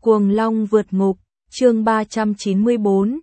Cuồng Long vượt ngục, chương 394,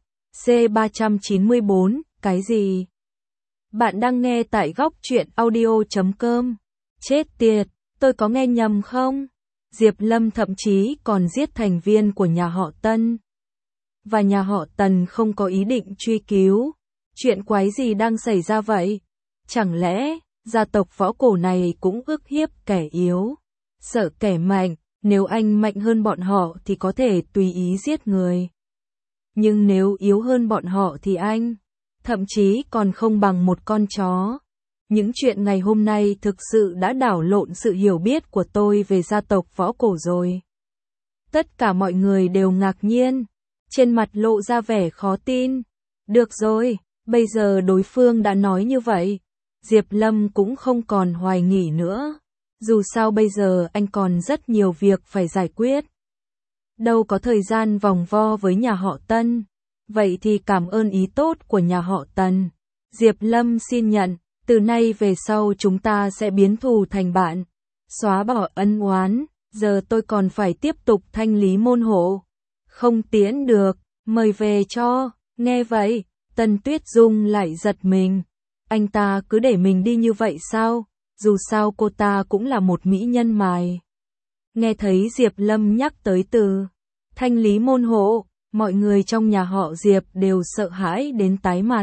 C394, cái gì? Bạn đang nghe tại góc truyện audio.com. Chết tiệt, tôi có nghe nhầm không? Diệp Lâm thậm chí còn giết thành viên của nhà họ Tân. Và nhà họ Tần không có ý định truy cứu. Chuyện quái gì đang xảy ra vậy? Chẳng lẽ, gia tộc võ cổ này cũng ức hiếp kẻ yếu? Sợ kẻ mạnh, nếu anh mạnh hơn bọn họ thì có thể tùy ý giết người. Nhưng nếu yếu hơn bọn họ thì anh, thậm chí còn không bằng một con chó. Những chuyện ngày hôm nay thực sự đã đảo lộn sự hiểu biết của tôi về gia tộc võ cổ rồi. Tất cả mọi người đều ngạc nhiên, trên mặt lộ ra vẻ khó tin. Được rồi, bây giờ đối phương đã nói như vậy, Diệp Lâm cũng không còn hoài nghi nữa. Dù sao bây giờ anh còn rất nhiều việc phải giải quyết. Đâu có thời gian vòng vo với nhà họ Tân. Vậy thì cảm ơn ý tốt của nhà họ Tần. Diệp Lâm xin nhận, từ nay về sau chúng ta sẽ biến thù thành bạn. Xóa bỏ ân oán, giờ tôi còn phải tiếp tục thanh lý môn hộ. Không tiễn được, mời về cho. Nghe vậy, Tần Tuyết Dung lại giật mình. Anh ta cứ để mình đi như vậy sao? Dù sao cô ta cũng là một mỹ nhân mài. Nghe thấy Diệp Lâm nhắc tới từ thanh lý môn hộ, mọi người trong nhà họ Diệp đều sợ hãi đến tái mặt.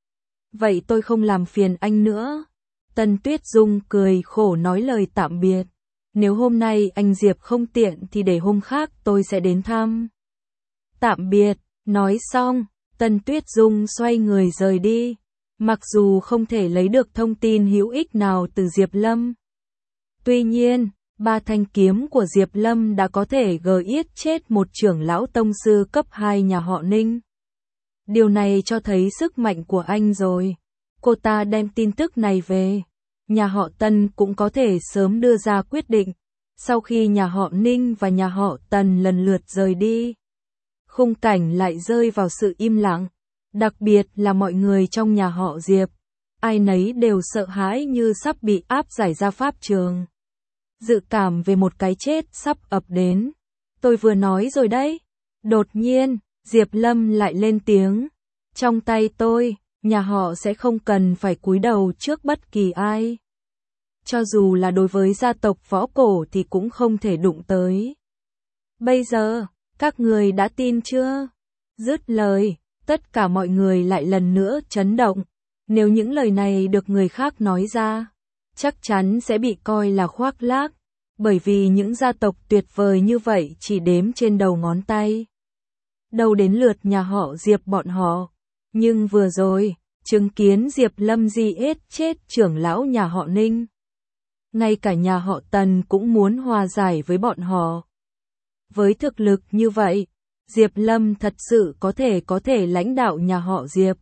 Vậy tôi không làm phiền anh nữa. Tần Tuyết Dung cười khổ nói lời tạm biệt. Nếu hôm nay anh Diệp không tiện thì để hôm khác tôi sẽ đến thăm. Tạm biệt, nói xong, Tần Tuyết Dung xoay người rời đi. Mặc dù không thể lấy được thông tin hữu ích nào từ Diệp Lâm. Tuy nhiên, 3 thanh kiếm của Diệp Lâm đã có thể giết chết một trưởng lão tông sư cấp 2 nhà họ Ninh. Điều này cho thấy sức mạnh của anh rồi. Cô ta đem tin tức này về. Nhà họ Tân cũng có thể sớm đưa ra quyết định. Sau khi nhà họ Ninh và nhà họ Tần lần lượt rời đi, khung cảnh lại rơi vào sự im lặng. Đặc biệt là mọi người trong nhà họ Diệp, ai nấy đều sợ hãi như sắp bị áp giải ra pháp trường. Dự cảm về một cái chết sắp ập đến. Tôi vừa nói rồi đấy. Đột nhiên, Diệp Lâm lại lên tiếng. Trong tay tôi, nhà họ sẽ không cần phải cúi đầu trước bất kỳ ai. Cho dù là đối với gia tộc võ cổ thì cũng không thể đụng tới. Bây giờ, các người đã tin chưa? Dứt lời, tất cả mọi người lại lần nữa chấn động. Nếu những lời này được người khác nói ra, chắc chắn sẽ bị coi là khoác lác. Bởi vì những gia tộc tuyệt vời như vậy chỉ đếm trên đầu ngón tay. Đâu đến lượt nhà họ Diệp bọn họ. Nhưng vừa rồi, chứng kiến Diệp Lâm giết chết trưởng lão nhà họ Ninh. Ngay cả nhà họ Tần cũng muốn hòa giải với bọn họ. Với thực lực như vậy, Diệp Lâm thật sự có thể lãnh đạo nhà họ Diệp.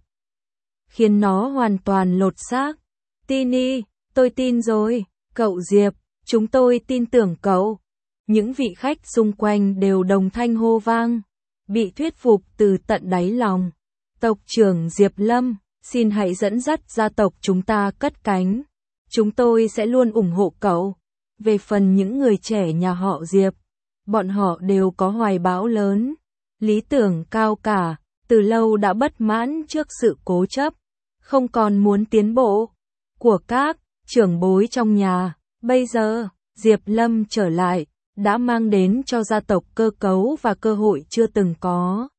Khiến nó hoàn toàn lột xác. Tin đi, tôi tin rồi, cậu Diệp, chúng tôi tin tưởng cậu. Những vị khách xung quanh đều đồng thanh hô vang, bị thuyết phục từ tận đáy lòng. Tộc trưởng Diệp Lâm, xin hãy dẫn dắt gia tộc chúng ta cất cánh. Chúng tôi sẽ luôn ủng hộ cậu. Về phần những người trẻ nhà họ Diệp, bọn họ đều có hoài bão lớn. Lý tưởng cao cả, từ lâu đã bất mãn trước sự cố chấp, không còn muốn tiến bộ của các trưởng bối trong nhà. Bây giờ, Diệp Lâm trở lại, đã mang đến cho gia tộc cơ cấu và cơ hội chưa từng có.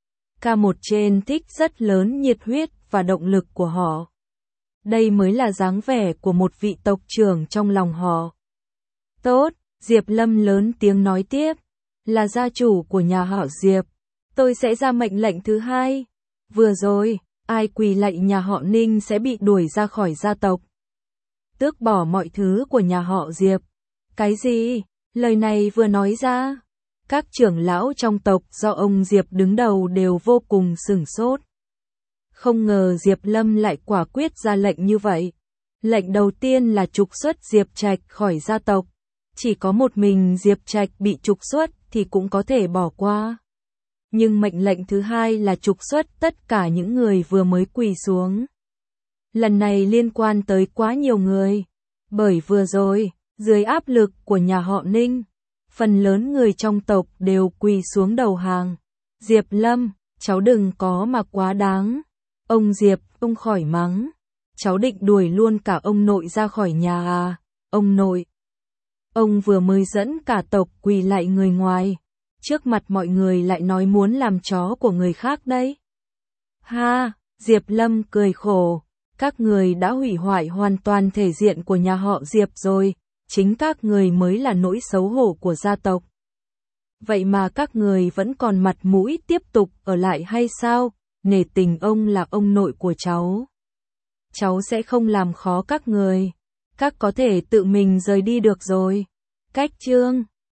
K1 trên thích rất lớn nhiệt huyết và động lực của họ. Đây mới là dáng vẻ của một vị tộc trưởng trong lòng họ. Tốt, Diệp Lâm lớn tiếng nói tiếp, là gia chủ của nhà họ Diệp. Tôi sẽ ra mệnh lệnh thứ hai. Vừa rồi, ai quỳ lạy nhà họ Ninh sẽ bị đuổi ra khỏi gia tộc. Tước bỏ mọi thứ của nhà họ Diệp. Cái gì? Lời này vừa nói ra, các trưởng lão trong tộc do ông Diệp đứng đầu đều vô cùng sửng sốt. Không ngờ Diệp Lâm lại quả quyết ra lệnh như vậy. Lệnh đầu tiên là trục xuất Diệp Trạch khỏi gia tộc. Chỉ có một mình Diệp Trạch bị trục xuất thì cũng có thể bỏ qua. Nhưng mệnh lệnh thứ hai là trục xuất tất cả những người vừa mới quỳ xuống. Lần này liên quan tới quá nhiều người. Bởi vừa rồi, dưới áp lực của nhà họ Ninh, Phần lớn người trong tộc đều quỳ xuống đầu hàng. Diệp Lâm, cháu đừng có mà quá đáng. Ông Diệp, ông khỏi mắng. Cháu định đuổi luôn cả ông nội ra khỏi nhà à? Ông nội. Ông vừa mới dẫn cả tộc quỳ lại người ngoài. Trước mặt mọi người lại nói muốn làm chó của người khác đấy. Ha, Diệp Lâm cười khổ. Các người đã hủy hoại hoàn toàn thể diện của nhà họ Diệp rồi. Chính các người mới là nỗi xấu hổ của gia tộc. Vậy mà các người vẫn còn mặt mũi tiếp tục ở lại hay sao? Nể tình ông là ông nội của cháu. Cháu sẽ không làm khó các người. Các có thể tự mình rời đi được rồi. Cách chương